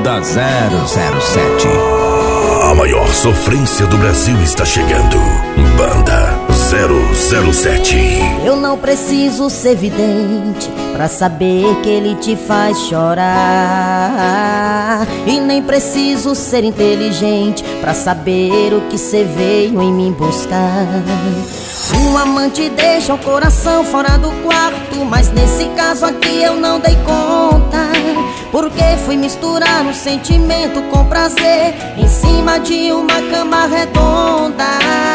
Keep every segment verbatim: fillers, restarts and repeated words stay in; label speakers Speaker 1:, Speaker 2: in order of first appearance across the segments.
Speaker 1: Banda zero zero sete.
Speaker 2: A maior sofrência do Brasil está chegando. Banda zero zero sete.
Speaker 3: Eu não preciso ser vidente pra saber que ele te faz chorar, e nem preciso ser inteligente pra saber o que cê veio em mim buscar. Um amante deixa o coração fora do quarto, mas nesse caso aqui eu não dei conta, porque fui misturar um sentimento com prazer em cima de uma cama redonda.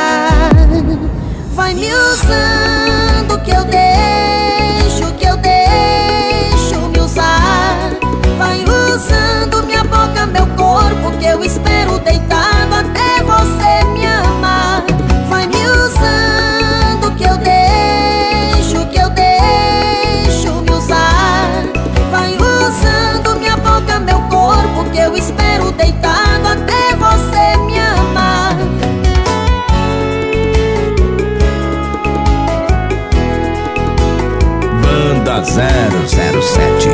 Speaker 3: Vai me usando que eu deixo, que eu deixo me usar. Vai usando minha boca, meu corpo, que eu espero deitado até você me amar. Vai me usando que eu deixo, que eu deixo me usar. Vai usando minha boca, meu corpo, que eu espero deitado até você me amar.
Speaker 1: Banda zero zero sete.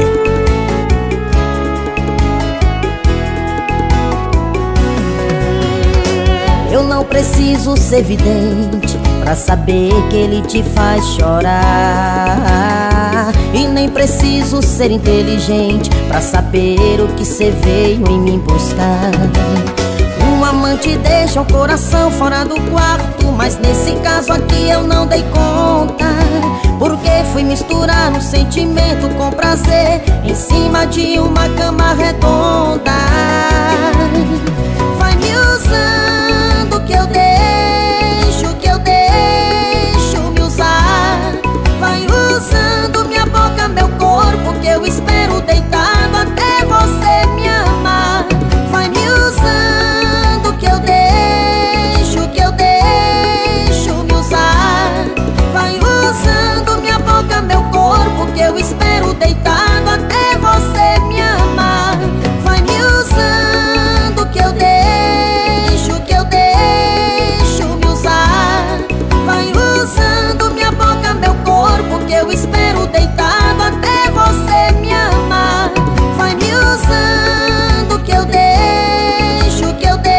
Speaker 3: Eu não preciso ser vidente pra saber que ele te faz chorar, e nem preciso ser inteligente pra saber o que cê veio em mim buscar. Um amante deixa o coração fora do quarto, mas nesse caso aqui eu não dei conta, porque fui misturar um sentimento com prazer em cima de uma cama redonda.